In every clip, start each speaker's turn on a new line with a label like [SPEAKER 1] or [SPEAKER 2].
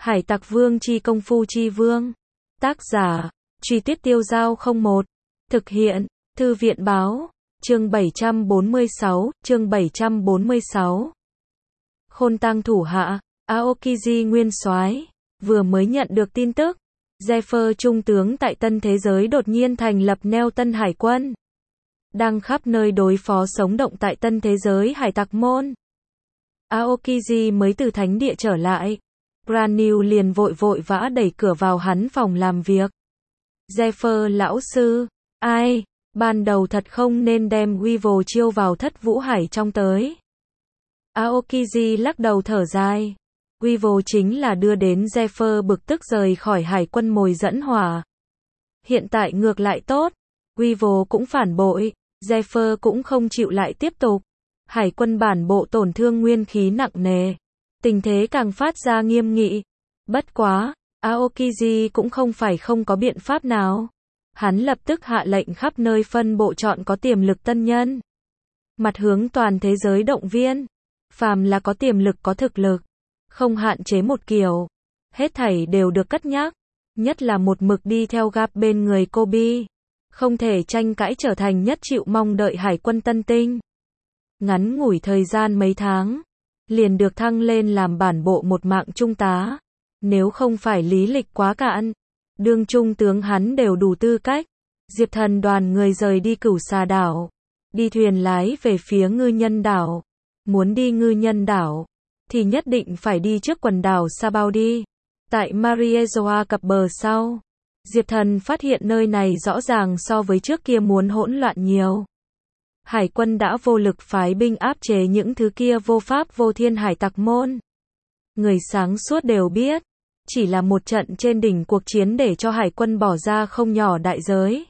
[SPEAKER 1] Hải Tặc Vương chi công phu chi vương. Tác giả, Truy Tuyết Tiêu Dao 01. Thực hiện, Thư viện báo. Chương 746, chương 746. Khôn Tăng thủ hạ, Aokiji nguyên soái vừa mới nhận được tin tức, Zephyr trung tướng tại Tân Thế Giới đột nhiên thành lập neo Tân Hải quân. Đang khắp nơi đối phó sống động tại Tân Thế Giới Hải Tặc môn. Aokiji mới từ thánh địa trở lại. Brand liền vội vã đẩy cửa vào hắn phòng làm việc. Zephyr lão sư, ai, ban đầu thật không nên đem Weevil chiêu vào Thất Vũ Hải trong tới. Aokiji lắc đầu thở dài. Weevil chính là đưa đến Zephyr bực tức rời khỏi hải quân mồi dẫn hỏa. Hiện tại ngược lại tốt. Weevil cũng phản bội, Zephyr cũng không chịu lại tiếp tục. Hải quân bản bộ tổn thương nguyên khí nặng nề. Tình thế càng phát ra nghiêm nghị. Bất quá, Aokiji cũng không phải không có biện pháp nào. Hắn lập tức hạ lệnh khắp nơi phân bộ chọn có tiềm lực tân nhân. Mặt hướng toàn thế giới động viên. Phàm là có tiềm lực có thực lực. Không hạn chế một kiểu. Hết thảy đều được cất nhắc. Nhất là một mực đi theo Garp bên người Kobe. Không thể tranh cãi trở thành nhất chịu mong đợi hải quân tân tinh. Ngắn ngủi thời gian mấy tháng. Liền được thăng lên làm bản bộ một mạng trung tá. Nếu không phải lý lịch quá cạn. Đương trung tướng hắn đều đủ tư cách. Diệp Thần đoàn người rời đi Cửu Xà đảo. Đi thuyền lái về phía Ngư Nhân đảo. Muốn đi Ngư Nhân đảo. Thì nhất định phải đi trước quần đảo Sabaudi. Tại Mariejoa cập bờ sau. Diệp Thần phát hiện nơi này rõ ràng so với trước kia muốn hỗn loạn nhiều. Hải quân đã vô lực phái binh áp chế những thứ kia vô pháp vô thiên hải tặc môn. Người sáng suốt đều biết. Chỉ là một trận trên đỉnh cuộc chiến để cho hải quân bỏ ra không nhỏ đại giới.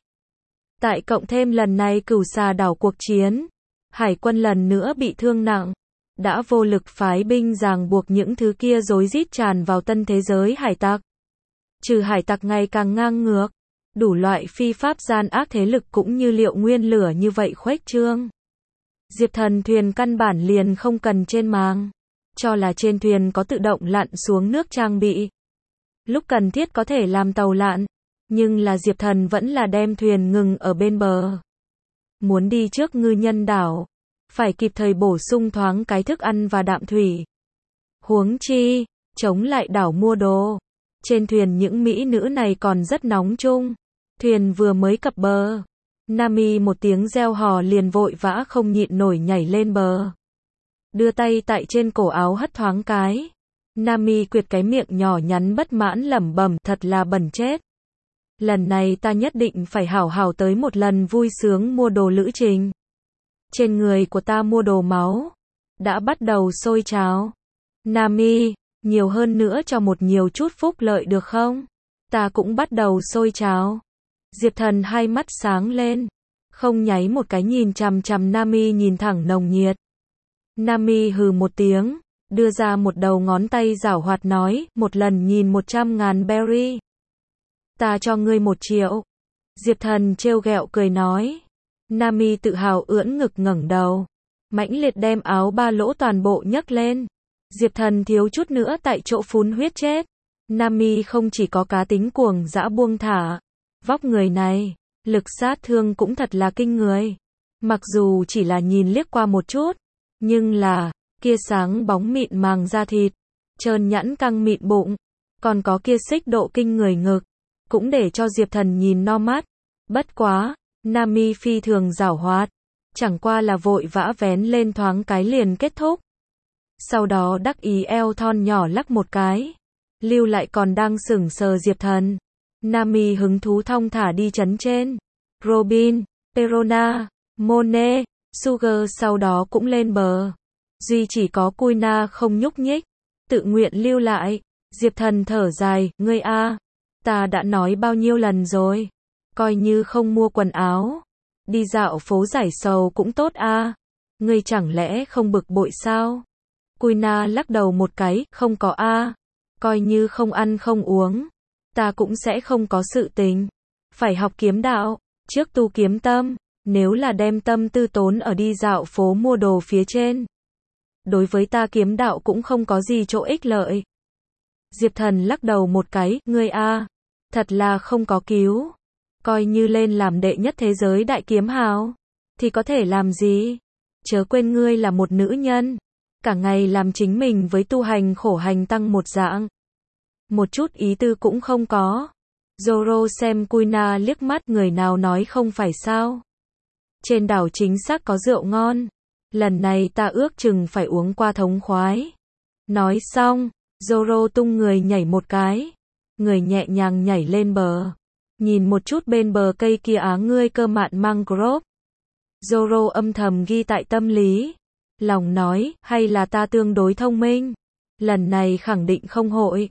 [SPEAKER 1] Tại cộng thêm lần này Cửu Xà đảo cuộc chiến. Hải quân lần nữa bị thương nặng. Đã vô lực phái binh ràng buộc những thứ kia rối rít tràn vào Tân Thế Giới hải tặc. Trừ hải tặc ngày càng ngang ngược. Đủ loại phi pháp gian ác thế lực cũng như liệu nguyên lửa như vậy khuếch trương. Diệp Thần thuyền căn bản liền không cần trên màng. Cho là trên thuyền có tự động lặn xuống nước trang bị. Lúc cần thiết có thể làm tàu lặn. Nhưng là Diệp Thần vẫn là đem thuyền ngừng ở bên bờ. Muốn đi trước Ngư Nhân đảo. Phải kịp thời bổ sung thoáng cái thức ăn và đạm thủy. Huống chi, chống lại đảo mua đồ. Trên thuyền những mỹ nữ này còn rất nóng chung. Thuyền vừa mới cập bờ. Nami một tiếng reo hò liền vội vã không nhịn nổi nhảy lên bờ. Đưa tay tại trên cổ áo hất thoáng cái. Nami quyệt cái miệng nhỏ nhắn bất mãn lẩm bẩm thật là bẩn chết. Lần này ta nhất định phải hảo hảo tới một lần vui sướng mua đồ lữ trình. Trên người của ta mua đồ máu. Đã bắt đầu sôi trào. Nami, nhiều hơn nữa cho một nhiều chút phúc lợi được không? Ta cũng bắt đầu sôi trào. Diệp Thần hai mắt sáng lên. Không nháy một cái nhìn chằm chằm Nami nhìn thẳng nồng nhiệt. Nami hừ một tiếng. Đưa ra một đầu ngón tay giảo hoạt nói. Một lần nhìn 100.000 berry. Ta cho ngươi 1 triệu. Diệp Thần trêu ghẹo cười nói. Nami tự hào ưỡn ngực ngẩng đầu. Mãnh liệt đem áo ba lỗ toàn bộ nhấc lên. Diệp Thần thiếu chút nữa tại chỗ phun huyết chết. Nami không chỉ có cá tính cuồng dã buông thả. Vóc người này, lực sát thương cũng thật là kinh người. Mặc dù chỉ là nhìn liếc qua một chút. Nhưng là, kia sáng bóng mịn màng da thịt. Trơn nhẵn căng mịn bụng. Còn có kia xích độ kinh người ngực. Cũng để cho Diệp Thần nhìn no mắt. Bất quá, Nami phi thường giảo hoạt. Chẳng qua là vội vã vén lên thoáng cái liền kết thúc. Sau đó đắc ý eo thon nhỏ lắc một cái. Lưu lại còn đang sững sờ Diệp Thần. Nami hứng thú thong thả đi chấn trên. Robin, Perona, Monet, Sugar sau đó cũng lên bờ. Duy chỉ có Kuina không nhúc nhích. Tự nguyện lưu lại. Diệp Thần thở dài, ngươi a, ta đã nói bao nhiêu lần rồi. Coi như không mua quần áo. Đi dạo phố giải sầu cũng tốt a. Ngươi chẳng lẽ không bực bội sao? Kuina lắc đầu một cái, không có a. Coi như không ăn không uống. Ta cũng sẽ không có sự tình. Phải học kiếm đạo. Trước tu kiếm tâm. Nếu là đem tâm tư tốn ở đi dạo phố mua đồ phía trên. Đối với ta kiếm đạo cũng không có gì chỗ ích lợi. Diệp Thần lắc đầu một cái, ngươi a, thật là không có cứu. Coi như lên làm đệ nhất thế giới đại kiếm hào, thì có thể làm gì? Chớ quên ngươi là một nữ nhân, cả ngày làm chính mình với tu hành khổ hành tăng một dạng. Một chút ý tư cũng không có. Zoro xem Kuina liếc mắt, người nào nói không phải sao? Trên đảo chính xác có rượu ngon. Lần này ta ước chừng phải uống qua thống khoái. Nói xong, Zoro tung người nhảy một cái. Người nhẹ nhàng nhảy lên bờ. Nhìn một chút bên bờ cây kia ngươi cơ mạn mangrove. Zoro âm thầm ghi tại tâm lý. Lòng nói, hay là ta tương đối thông minh. Lần này khẳng định không hội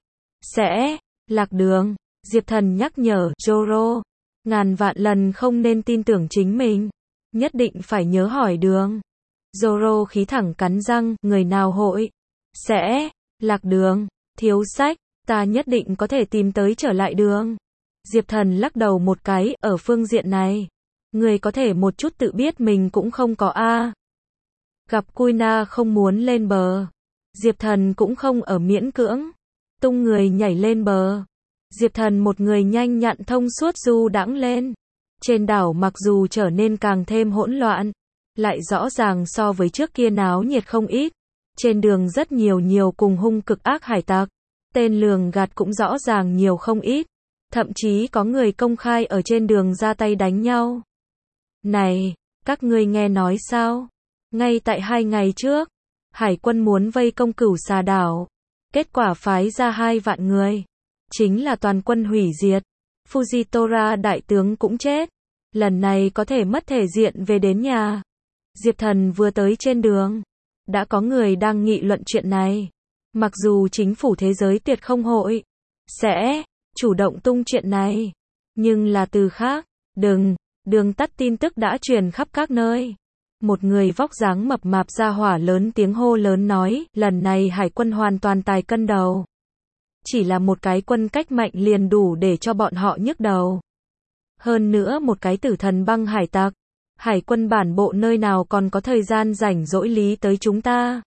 [SPEAKER 1] sẽ lạc đường. Diệp Thần nhắc nhở Zoro, ngàn vạn lần không nên tin tưởng chính mình. Nhất định phải nhớ hỏi đường. Zoro khí thẳng cắn răng, người nào hội sẽ lạc đường, thiếu sách, ta nhất định có thể tìm tới trở lại đường. Diệp Thần lắc đầu một cái, ở phương diện này, người có thể một chút tự biết mình cũng không có a. Gặp Kuina không muốn lên bờ, Diệp Thần cũng không ở miễn cưỡng, tung người nhảy lên bờ. Diệp Thần một người nhanh nhặn thông suốt du đãng lên. Trên đảo mặc dù trở nên càng thêm hỗn loạn, lại rõ ràng so với trước kia náo nhiệt không ít. Trên đường rất nhiều cùng hung cực ác hải tặc. Tên lường gạt cũng rõ ràng nhiều không ít. Thậm chí có người công khai ở trên đường ra tay đánh nhau. Này, các ngươi nghe nói sao? Ngay tại 2 ngày trước, hải quân muốn vây công Cửu Xà đảo. Kết quả phái ra 2 vạn người. Chính là toàn quân hủy diệt. Fujitora đại tướng cũng chết. Lần này có thể mất thể diện về đến nhà. Diệp Thần vừa tới trên đường, đã có người đang nghị luận chuyện này. Mặc dù chính phủ thế giới tuyệt không hội sẽ chủ động tung chuyện này, nhưng là từ khác, đường tắt tin tức đã truyền khắp các nơi. Một người vóc dáng mập mạp ra hỏa lớn tiếng hô lớn nói, lần này hải quân hoàn toàn tài cân đầu. Chỉ là một cái quân cách mạnh liền đủ để cho bọn họ nhức đầu. Hơn nữa một cái tử thần băng hải tặc. Hải quân bản bộ nơi nào còn có thời gian rảnh rỗi lý tới chúng ta.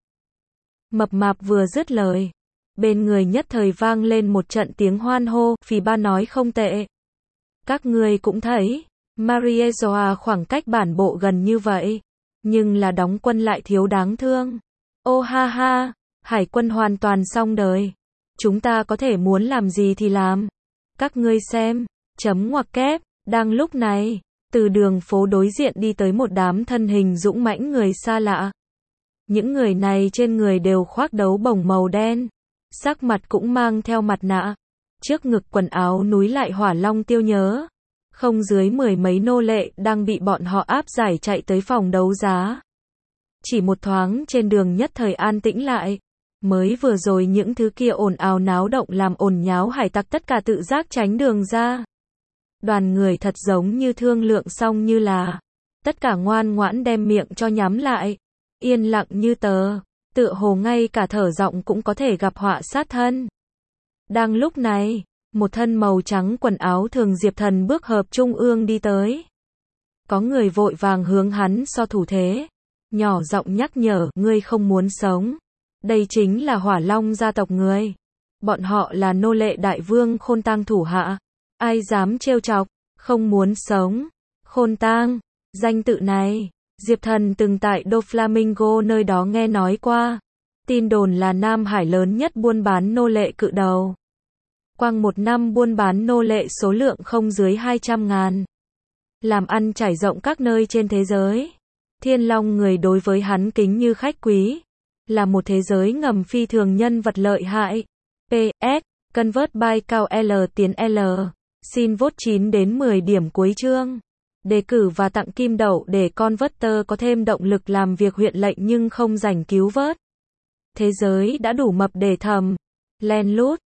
[SPEAKER 1] Mập mạp vừa dứt lời, bên người nhất thời vang lên một trận tiếng hoan hô, Phì Ba nói không tệ. Các ngươi cũng thấy, Mariezoa khoảng cách bản bộ gần như vậy, nhưng là đóng quân lại thiếu đáng thương. Ô ha ha, hải quân hoàn toàn xong đời. Chúng ta có thể muốn làm gì thì làm. Các ngươi xem, chấm ngoặc kép, đang lúc này, từ đường phố đối diện đi tới một đám thân hình dũng mãnh người xa lạ. Những người này trên người đều khoác đấu bổng màu đen, sắc mặt cũng mang theo mặt nạ, trước ngực quần áo núi lại hỏa long tiêu nhớ. Không dưới 10 mấy nô lệ đang bị bọn họ áp giải chạy tới phòng đấu giá. Chỉ một thoáng trên đường nhất thời an tĩnh lại. Mới vừa rồi những thứ kia ồn ào náo động làm ồn nháo hải tặc tất cả tự giác tránh đường ra. Đoàn người thật giống như thương lượng xong như là tất cả ngoan ngoãn đem miệng cho nhắm lại, yên lặng như tờ, tựa hồ ngay cả thở giọng cũng có thể gặp họa sát thân. Đang lúc này, một thân màu trắng quần áo thường Diệp Thần bước hợp trung ương đi tới. Có người vội vàng hướng hắn so thủ thế, nhỏ giọng nhắc nhở, ngươi không muốn sống. Đây chính là Hỏa Long gia tộc người. Bọn họ là nô lệ đại vương Khôn Tang thủ hạ. Ai dám trêu chọc, không muốn sống. Khôn Tang, danh tự này, Diệp Thần từng tại Doflamingo nơi đó nghe nói qua. Tin đồn là Nam Hải lớn nhất buôn bán nô lệ cự đầu. Quang một năm buôn bán nô lệ số lượng không dưới 200.000. Làm ăn trải rộng các nơi trên thế giới. Thiên Long người đối với hắn kính như khách quý. Là một thế giới ngầm phi thường nhân vật lợi hại. PS, Convert by cao L tiến L. Xin vote 9 đến 10 điểm cuối chương. Đề cử và tặng kim đậu để Converter có thêm động lực làm việc huyện lệnh nhưng không rảnh cứu vớt. Thế giới đã đủ mập để thầm. Len lút.